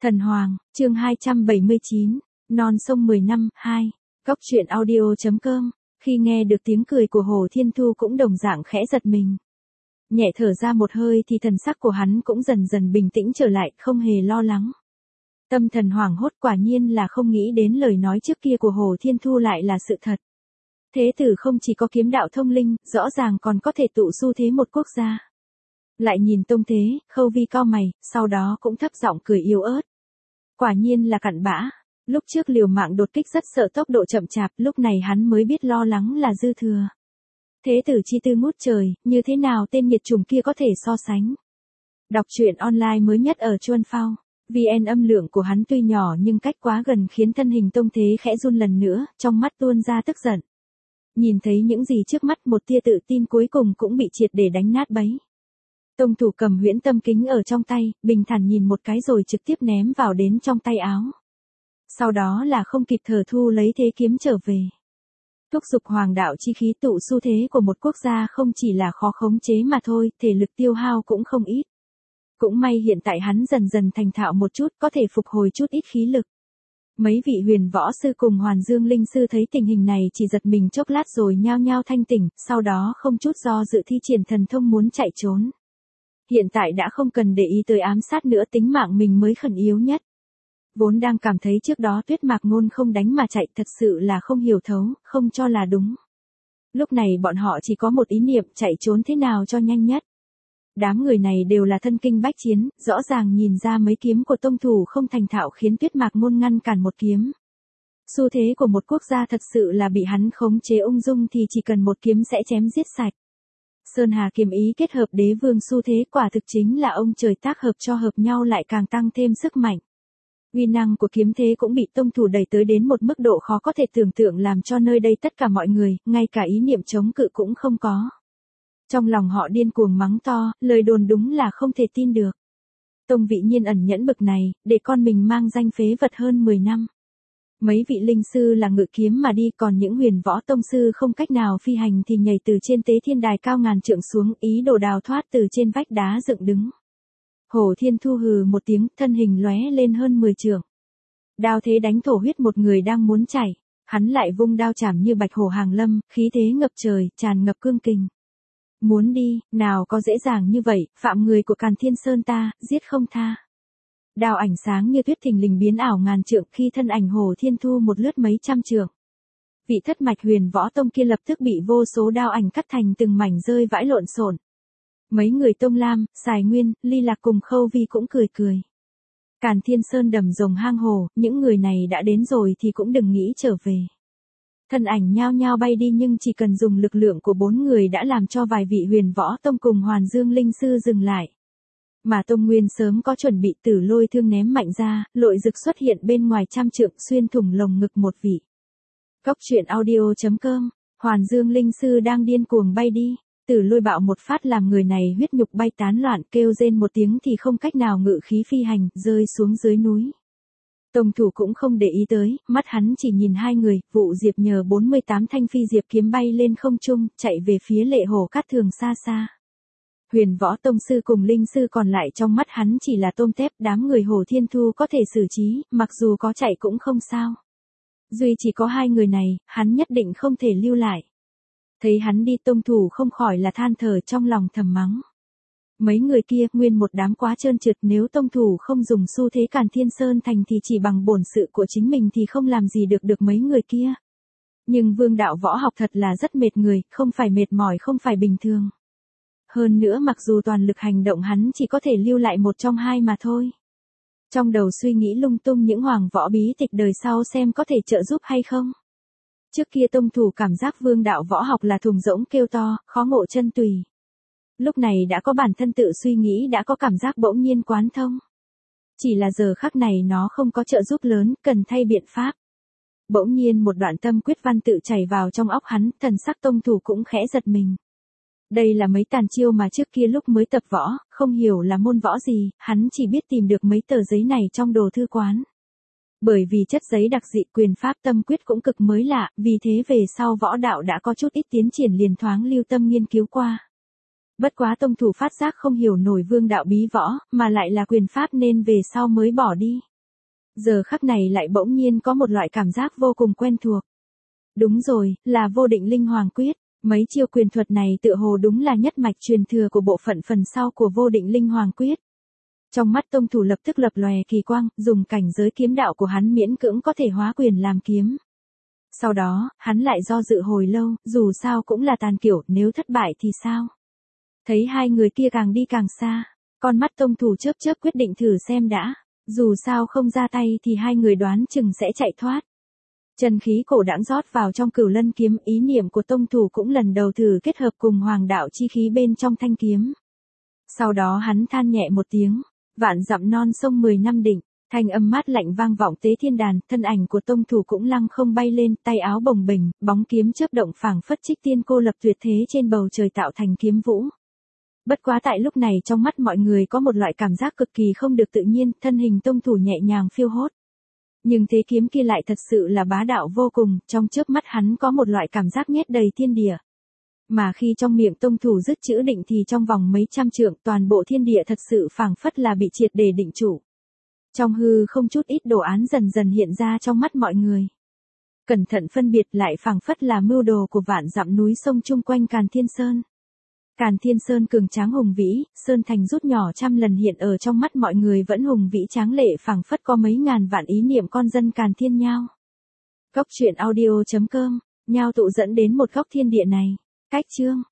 Thần Hoàng, chương 279, non sông 10 năm, 2. Góc truyện audio.com, khi nghe được tiếng cười của Hồ Thiên Thu cũng đồng dạng khẽ giật mình. Nhẹ thở ra một hơi thì thần sắc của hắn cũng dần dần bình tĩnh trở lại, không hề lo lắng. Tâm thần hoảng hốt, quả nhiên là không nghĩ đến lời nói trước kia của Hồ Thiên Thu lại là sự thật. Thế tử không chỉ có kiếm đạo thông linh, rõ ràng còn có thể tụ xu thế một quốc gia. Lại nhìn Tông Thế, Khâu Vi cau mày, sau đó cũng thấp giọng cười yếu ớt. Quả nhiên là cặn bã, lúc trước liều mạng đột kích rất sợ tốc độ chậm chạp, lúc này hắn mới biết lo lắng là dư thừa. Thế tử chi tư ngút trời, như thế nào tên nhiệt trùng kia có thể so sánh. Đọc truyện online mới nhất ở Chuan Phao, VN âm lượng của hắn tuy nhỏ nhưng cách quá gần khiến thân hình Tông Thế khẽ run lần nữa, trong mắt tuôn ra tức giận. Nhìn thấy những gì trước mắt, một tia tự tin cuối cùng cũng bị triệt để đánh nát bấy. Tông thủ cầm huyễn tâm kính ở trong tay, bình thản nhìn một cái rồi trực tiếp ném vào đến trong tay áo. Sau đó là không kịp thở thu lấy thế kiếm trở về. Thúc giục hoàng đạo chi khí tụ xu thế của một quốc gia không chỉ là khó khống chế mà thôi, thể lực tiêu hao cũng không ít. Cũng may hiện tại hắn dần dần thành thạo một chút, có thể phục hồi chút ít khí lực. Mấy vị huyền võ sư cùng Hoàn Dương Linh Sư thấy tình hình này chỉ giật mình chốc lát rồi nhao nhao thanh tỉnh, sau đó không chút do dự thi triển thần thông muốn chạy trốn. Hiện tại đã không cần để ý tới ám sát nữa, tính mạng mình mới khẩn yếu nhất. Vốn đang cảm thấy trước đó Tuyết Mạc Ngôn không đánh mà chạy, thật sự là không hiểu thấu, không cho là đúng. Lúc này bọn họ chỉ có một ý niệm, chạy trốn thế nào cho nhanh nhất. Đám người này đều là thân kinh bách chiến, rõ ràng nhìn ra mấy kiếm của tông thủ không thành thạo khiến Tuyết Mạc Ngôn ngăn cản một kiếm. Xu thế của một quốc gia thật sự là bị hắn khống chế ung dung thì chỉ cần một kiếm sẽ chém giết sạch. Sơn Hà kiếm ý kết hợp đế vương xu thế, quả thực chính là ông trời tác hợp cho hợp nhau lại càng tăng thêm sức mạnh. Uy năng của kiếm thế cũng bị tông thủ đẩy tới đến một mức độ khó có thể tưởng tượng, làm cho nơi đây tất cả mọi người, ngay cả ý niệm chống cự cũng không có. Trong lòng họ điên cuồng mắng to, lời đồn đúng là không thể tin được. Tông Vị Nhiên ẩn nhẫn bực này, để con mình mang danh phế vật hơn 10 năm. Mấy vị linh sư là ngự kiếm mà đi, còn những huyền võ tông sư không cách nào phi hành thì nhảy từ trên tế thiên đài cao ngàn trượng xuống, ý đồ đào thoát từ trên vách đá dựng đứng. Hồ Thiên Thu hừ một tiếng, thân hình lóe lên hơn 10 trượng. Đao thế đánh thổ huyết một người đang muốn chạy, hắn lại vung đao chảm như bạch hổ hàng lâm, khí thế ngập trời, tràn ngập cương kình. Muốn đi, nào có dễ dàng như vậy, phạm người của Càn Thiên Sơn ta, giết không tha. Đao ảnh sáng như tuyết thình lình biến ảo ngàn trượng, khi thân ảnh Hồ Thiên Thu một lướt mấy trăm trượng. Vị thất mạch huyền võ tông kia lập tức bị vô số đao ảnh cắt thành từng mảnh rơi vãi lộn xộn. Mấy người Tông Lam, Sài Nguyên, Ly Lạc cùng Khâu Vi cũng cười cười. Càn Thiên Sơn đầm rồng hang hồ, những người này đã đến rồi thì cũng đừng nghĩ trở về. Thân ảnh nhao nhao bay đi, nhưng chỉ cần dùng lực lượng của 4 người đã làm cho vài vị huyền võ tông cùng Hoàn Dương Linh Sư dừng lại. Mà Tông Nguyên sớm có chuẩn bị, Tử Lôi thương ném mạnh ra, lội rực xuất hiện bên ngoài trăm trượng, xuyên thủng lồng ngực một vị. Góc truyện audio.com, Hoàn Dương Linh Sư đang điên cuồng bay đi. Tử Lôi bạo một phát làm người này huyết nhục bay tán loạn, kêu rên một tiếng thì không cách nào ngự khí phi hành, rơi xuống dưới núi. Tông thủ cũng không để ý tới, mắt hắn chỉ nhìn hai người, Vụ Diệp nhờ 48 thanh phi diệp kiếm bay lên không trung, chạy về phía Lệ Hồ Cát Thường xa xa. Huyền võ tông sư cùng linh sư còn lại trong mắt hắn chỉ là tôm tép, đám người Hồ Thiên Thu có thể xử trí, mặc dù có chạy cũng không sao. Duy chỉ có hai người này, hắn nhất định không thể lưu lại. Thấy hắn đi, tông thủ không khỏi là than thở trong lòng thầm mắng. Mấy người kia, nguyên một đám quá trơn trượt, nếu tông thủ không dùng xu thế Càn Thiên Sơn thành thì chỉ bằng bổn sự của chính mình thì không làm gì được mấy người kia. Nhưng vương đạo võ học thật là rất mệt người, không phải mệt mỏi không phải bình thường. Hơn nữa mặc dù toàn lực hành động hắn chỉ có thể lưu lại một trong hai mà thôi. Trong đầu suy nghĩ lung tung những hoàng võ bí tịch đời sau xem có thể trợ giúp hay không. Trước kia tông thủ cảm giác vương đạo võ học là thùng rỗng kêu to, khó ngộ chân tùy. Lúc này đã có bản thân tự suy nghĩ, đã có cảm giác bỗng nhiên quán thông. Chỉ là giờ khắc này nó không có trợ giúp lớn, cần thay biện pháp. Bỗng nhiên một đoạn tâm quyết văn tự chảy vào trong óc hắn, thần sắc tông thủ cũng khẽ giật mình. Đây là mấy tàn chiêu mà trước kia lúc mới tập võ, không hiểu là môn võ gì, hắn chỉ biết tìm được mấy tờ giấy này trong đồ thư quán. Bởi vì chất giấy đặc dị, quyền pháp tâm quyết cũng cực mới lạ, vì thế về sau võ đạo đã có chút ít tiến triển, liền thoáng lưu tâm nghiên cứu qua. Bất quá tông thủ phát giác không hiểu nổi vương đạo bí võ, mà lại là quyền pháp nên về sau mới bỏ đi. Giờ khắc này lại bỗng nhiên có một loại cảm giác vô cùng quen thuộc. Đúng rồi, là vô định linh hoàng quyết. Mấy chiêu quyền thuật này tựa hồ đúng là nhất mạch truyền thừa của bộ phận phần sau của vô định linh hoàng quyết. Trong mắt tông thủ lập tức lập lòe kỳ quang, dùng cảnh giới kiếm đạo của hắn miễn cưỡng có thể hóa quyền làm kiếm. Sau đó, hắn lại do dự hồi lâu, dù sao cũng là tàn kiểu, nếu thất bại thì sao? Thấy hai người kia càng đi càng xa, con mắt tông thủ chớp chớp quyết định thử xem đã. Dù sao không ra tay thì hai người đoán chừng sẽ chạy thoát. Chân khí cổ đãng rót vào trong Cửu Lân kiếm, ý niệm của tông thủ cũng lần đầu thử kết hợp cùng hoàng đạo chi khí bên trong thanh kiếm. Sau đó hắn than nhẹ một tiếng, vạn dặm non sông 10 năm định, thanh âm mát lạnh vang vọng tế thiên đàn, thân ảnh của tông thủ cũng lăng không bay lên, tay áo bồng bềnh, bóng kiếm chớp động phảng phất trích tiên cô lập tuyệt thế trên bầu trời tạo thành kiếm vũ. Bất quá tại lúc này trong mắt mọi người có một loại cảm giác cực kỳ không được tự nhiên, thân hình tông thủ nhẹ nhàng phiêu hốt. Nhưng thế kiếm kia lại thật sự là bá đạo vô cùng, trong chớp mắt hắn có một loại cảm giác nhét đầy thiên địa. Mà khi trong miệng tông thủ dứt chữ định thì trong vòng mấy trăm trượng toàn bộ thiên địa thật sự phảng phất là bị triệt để định trụ. Trong hư không chút ít đồ án dần dần hiện ra trong mắt mọi người. Cẩn thận phân biệt lại phảng phất là mưu đồ của vạn dặm núi sông chung quanh Càn Thiên Sơn. Càn Thiên Sơn cường tráng hùng vĩ, sơn thành rút nhỏ trăm lần hiện ở trong mắt mọi người vẫn hùng vĩ tráng lệ phảng phất có mấy ngàn vạn ý niệm con dân Càn Thiên nhao. Góc truyện audio.com, nhao tụ dẫn đến một góc thiên địa này. Cách chương